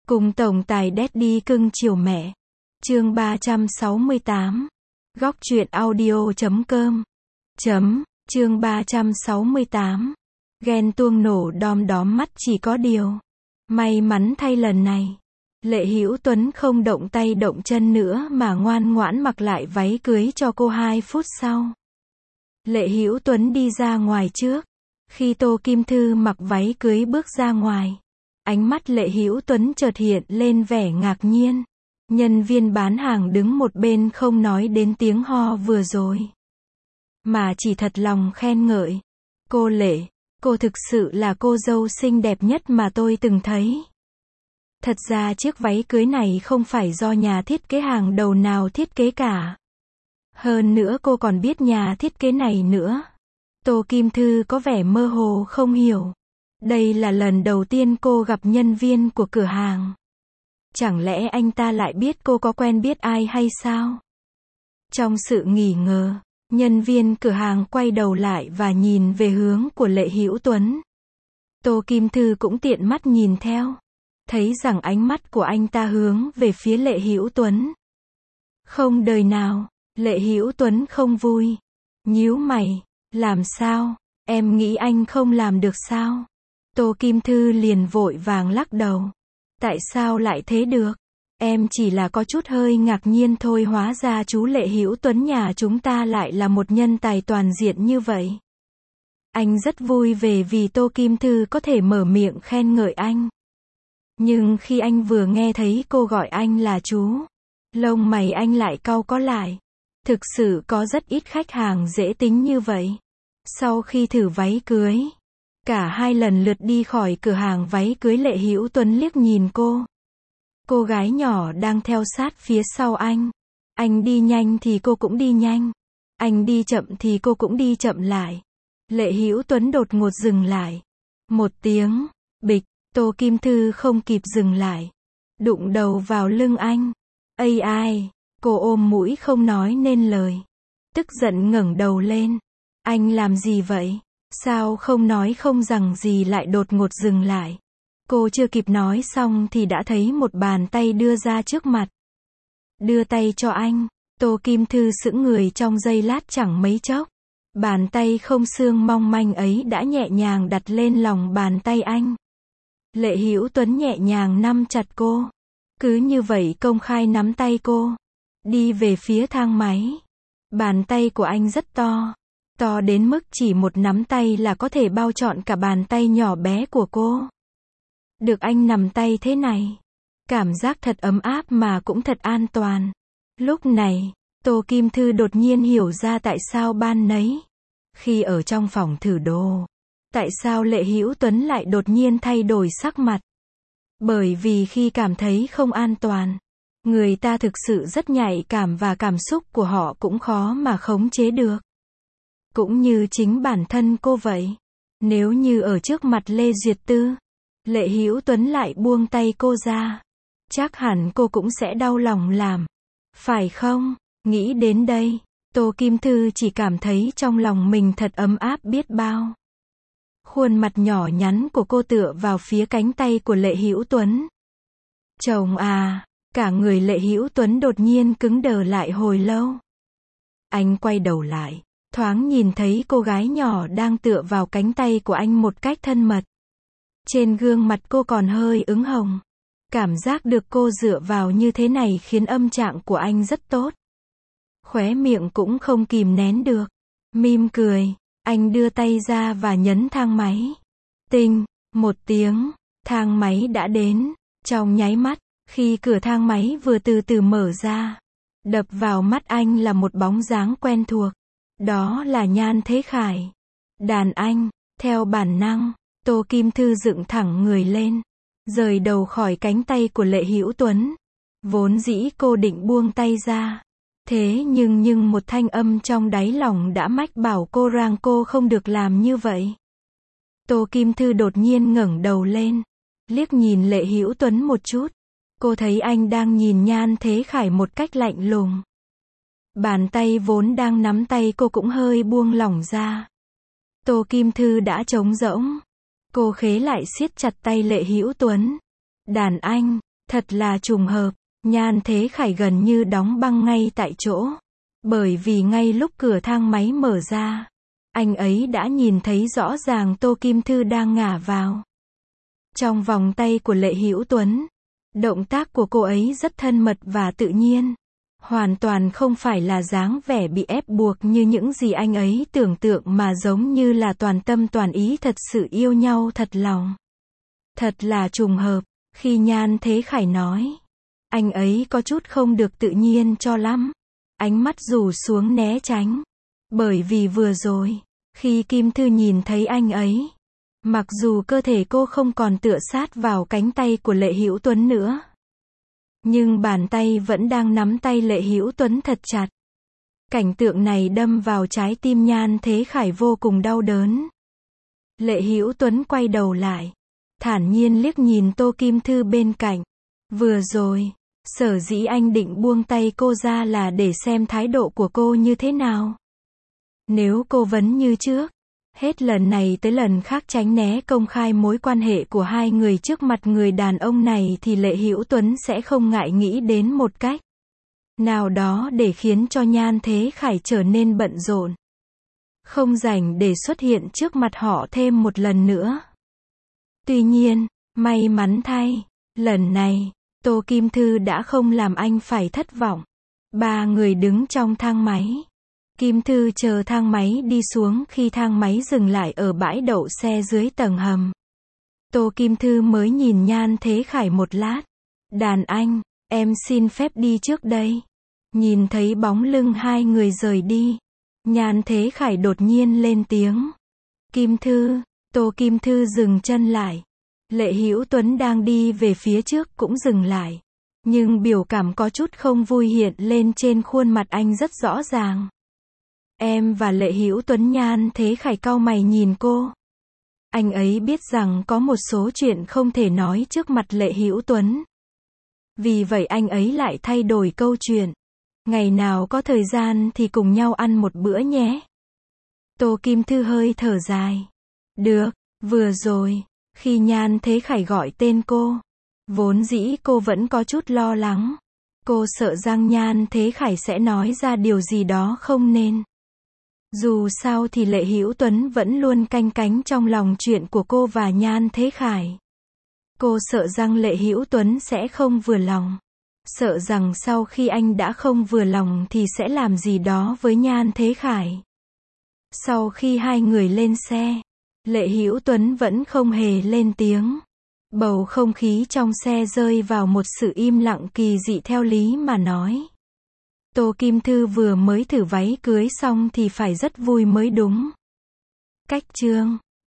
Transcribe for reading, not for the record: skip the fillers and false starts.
Cùng tổng tài Daddy cưng chiều mẹ. Chương 368. Góc truyện audio.com. Chương 368. Ghen tuông nổ đom đóm mắt chỉ có điều. May mắn thay lần này, Lệ Hữu Tuấn không động tay động chân nữa mà ngoan ngoãn mặc lại váy cưới cho cô 2 phút sau. Lệ Hữu Tuấn đi ra ngoài trước. Khi Tô Kim Thư mặc váy cưới bước ra ngoài, ánh mắt Lệ Hữu Tuấn chợt hiện lên vẻ ngạc nhiên. Nhân viên bán hàng đứng một bên không nói đến tiếng ho vừa rồi, mà chỉ thật lòng khen ngợi. Cô Lệ, cô thực sự là cô dâu xinh đẹp nhất mà tôi từng thấy. Thật ra chiếc váy cưới này không phải do nhà thiết kế hàng đầu nào thiết kế cả. Hơn nữa cô còn biết nhà thiết kế này nữa. Tô Kim Thư có vẻ mơ hồ không hiểu. Đây là lần đầu tiên cô gặp nhân viên của cửa hàng. Chẳng lẽ anh ta lại biết cô có quen biết ai hay sao? Trong sự nghi ngờ, nhân viên cửa hàng quay đầu lại và nhìn về hướng của Lệ Hữu Tuấn. Tô Kim Thư cũng tiện mắt nhìn theo, thấy rằng ánh mắt của anh ta hướng về phía Lệ Hữu Tuấn. Không đời nào, Lệ Hữu Tuấn không vui, nhíu mày, làm sao, em nghĩ anh không làm được sao? Tô Kim Thư liền vội vàng lắc đầu. Tại sao lại thế được? Em chỉ là có chút hơi ngạc nhiên thôi, hóa ra chú Lệ Hữu Tuấn nhà chúng ta lại là một nhân tài toàn diện như vậy. Anh rất vui vì Tô Kim Thư có thể mở miệng khen ngợi anh. Nhưng khi anh vừa nghe thấy cô gọi anh là chú, lông mày anh lại cau có lại. Thực sự có rất ít khách hàng dễ tính như vậy. Sau khi thử váy cưới, cả 2 lần lượt đi khỏi cửa hàng váy cưới, Lệ Hữu Tuấn liếc nhìn cô. Cô gái nhỏ đang theo sát phía sau anh. Anh đi nhanh thì cô cũng đi nhanh. Anh đi chậm thì cô cũng đi chậm lại. Lệ Hữu Tuấn đột ngột dừng lại. Một tiếng, bịch, Tô Kim Thư không kịp dừng lại. Đụng đầu vào lưng anh. Ây ai, cô ôm mũi không nói nên lời. Tức giận ngẩng đầu lên. Anh làm gì vậy? Sao không nói không rằng gì lại đột ngột dừng lại? Cô chưa kịp nói xong thì đã thấy một bàn tay đưa ra trước mặt. Đưa tay cho anh. Tô Kim Thư sững người trong giây lát chẳng mấy chốc. Bàn tay không xương mong manh ấy đã nhẹ nhàng đặt lên lòng bàn tay anh. Lệ Hữu Tuấn nhẹ nhàng nắm chặt cô. Cứ như vậy công khai nắm tay cô. Đi về phía thang máy. Bàn tay của anh rất to. To đến mức chỉ một nắm tay là có thể bao trọn cả bàn tay nhỏ bé của cô. Được anh nắm tay thế này, cảm giác thật ấm áp mà cũng thật an toàn. Lúc này, Tô Kim Thư đột nhiên hiểu ra tại sao ban nấy, khi ở trong phòng thử đồ, tại sao Lệ Hữu Tuấn lại đột nhiên thay đổi sắc mặt. Bởi vì khi cảm thấy không an toàn, người ta thực sự rất nhạy cảm và cảm xúc của họ cũng khó mà khống chế được. Cũng như chính bản thân cô vậy. Nếu như ở trước mặt Lê Duyệt Tư, Lệ Hữu Tuấn lại buông tay cô ra, chắc hẳn cô cũng sẽ đau lòng làm. Phải không? Nghĩ đến đây, Tô Kim Thư chỉ cảm thấy trong lòng mình thật ấm áp biết bao. Khuôn mặt nhỏ nhắn của cô tựa vào phía cánh tay của Lệ Hữu Tuấn. Chồng à, cả người Lệ Hữu Tuấn đột nhiên cứng đờ lại hồi lâu. Anh quay đầu lại, thoáng nhìn thấy cô gái nhỏ đang tựa vào cánh tay của anh một cách thân mật. Trên gương mặt cô còn hơi ửng hồng. Cảm giác được cô dựa vào như thế này khiến âm trạng của anh rất tốt. Khóe miệng cũng không kìm nén được. Mỉm cười, anh đưa tay ra và nhấn thang máy. Tinh, một tiếng, thang máy đã đến. Trong nháy mắt, khi cửa thang máy vừa từ từ mở ra, đập vào mắt anh là một bóng dáng quen thuộc. Đó là Nhan Thế Khải. Đàn anh, theo bản năng, Tô Kim Thư dựng thẳng người lên, rời đầu khỏi cánh tay của Lệ Hữu Tuấn. Vốn dĩ cô định buông tay ra. Thế nhưng một thanh âm trong đáy lòng đã mách bảo cô rằng cô không được làm như vậy. Tô Kim Thư đột nhiên ngẩng đầu lên, liếc nhìn Lệ Hữu Tuấn một chút. Cô thấy anh đang nhìn Nhan Thế Khải một cách lạnh lùng. Bàn tay vốn đang nắm tay cô cũng hơi buông lỏng ra. Tô Kim Thư đã trống rỗng. Cô khế lại siết chặt tay Lệ Hữu Tuấn. Đàn anh, Thật là trùng hợp, Nhan Thế Khải gần như đóng băng ngay tại chỗ. Bởi vì ngay lúc cửa thang máy mở ra, anh ấy đã nhìn thấy rõ ràng Tô Kim Thư đang ngả vào trong vòng tay của Lệ Hữu Tuấn. Động tác của cô ấy rất thân mật và tự nhiên. Hoàn toàn không phải là dáng vẻ bị ép buộc như những gì anh ấy tưởng tượng mà giống như là toàn tâm toàn ý thật sự yêu nhau thật lòng. Thật là trùng hợp, khi Nhan Thế Khải nói, anh ấy có chút không được tự nhiên cho lắm. Ánh mắt rủ xuống né tránh. Bởi vì vừa rồi, khi Kim Thư nhìn thấy anh ấy, mặc dù cơ thể cô không còn tựa sát vào cánh tay của Lệ Hữu Tuấn nữa, nhưng bàn tay vẫn đang nắm tay Lệ Hữu Tuấn thật chặt. Cảnh tượng này đâm vào trái tim Nhan Thế Khải vô cùng đau đớn. Lệ Hữu Tuấn quay đầu lại, thản nhiên liếc nhìn Tô Kim Thư bên cạnh. Vừa rồi, sở dĩ anh định buông tay cô ra là để xem thái độ của cô như thế nào. Nếu cô vẫn như trước, hết lần này tới lần khác tránh né công khai mối quan hệ của hai người trước mặt người đàn ông này thì Lệ Hữu Tuấn sẽ không ngại nghĩ đến một cách nào đó để khiến cho Nhan Thế Khải trở nên bận rộn. Không rảnh để xuất hiện trước mặt họ thêm một lần nữa. Tuy nhiên, may mắn thay, lần này, Tô Kim Thư đã không làm anh phải thất vọng. Ba người đứng trong thang máy. Kim Thư chờ thang máy đi xuống khi thang máy dừng lại ở bãi đậu xe dưới tầng hầm. Tô Kim Thư mới nhìn Nhan Thế Khải một lát. Đàn anh, em xin phép đi trước đây. Nhìn thấy bóng lưng hai người rời đi, Nhan Thế Khải đột nhiên lên tiếng. Kim Thư, Tô Kim Thư dừng chân lại. Lệ Hữu Tuấn đang đi về phía trước cũng dừng lại. Nhưng biểu cảm có chút không vui hiện lên trên khuôn mặt anh rất rõ ràng. Em và Lệ Hữu Tuấn. Nhan Thế Khải cau mày nhìn cô. Anh ấy biết rằng có một số chuyện không thể nói trước mặt Lệ Hữu Tuấn. Vì vậy anh ấy lại thay đổi câu chuyện. Ngày nào có thời gian thì cùng nhau ăn một bữa nhé. Tô Kim Thư hơi thở dài. Được, vừa rồi, khi Nhan Thế Khải gọi tên cô, vốn dĩ cô vẫn có chút lo lắng. Cô sợ rằng Nhan Thế Khải sẽ nói ra điều gì đó không nên. Dù sao thì Lệ Hữu Tuấn vẫn luôn canh cánh trong lòng chuyện của cô và Nhan Thế Khải. Cô sợ rằng Lệ Hữu Tuấn sẽ không vừa lòng. Sợ rằng sau khi anh đã không vừa lòng thì sẽ làm gì đó với Nhan Thế Khải. Sau khi hai người lên xe, Lệ Hữu Tuấn vẫn không hề lên tiếng. Bầu không khí trong xe rơi vào một sự im lặng kỳ dị theo lý mà nói. Tô Kim Thư vừa mới thử váy cưới xong thì phải rất vui mới đúng. Cách chương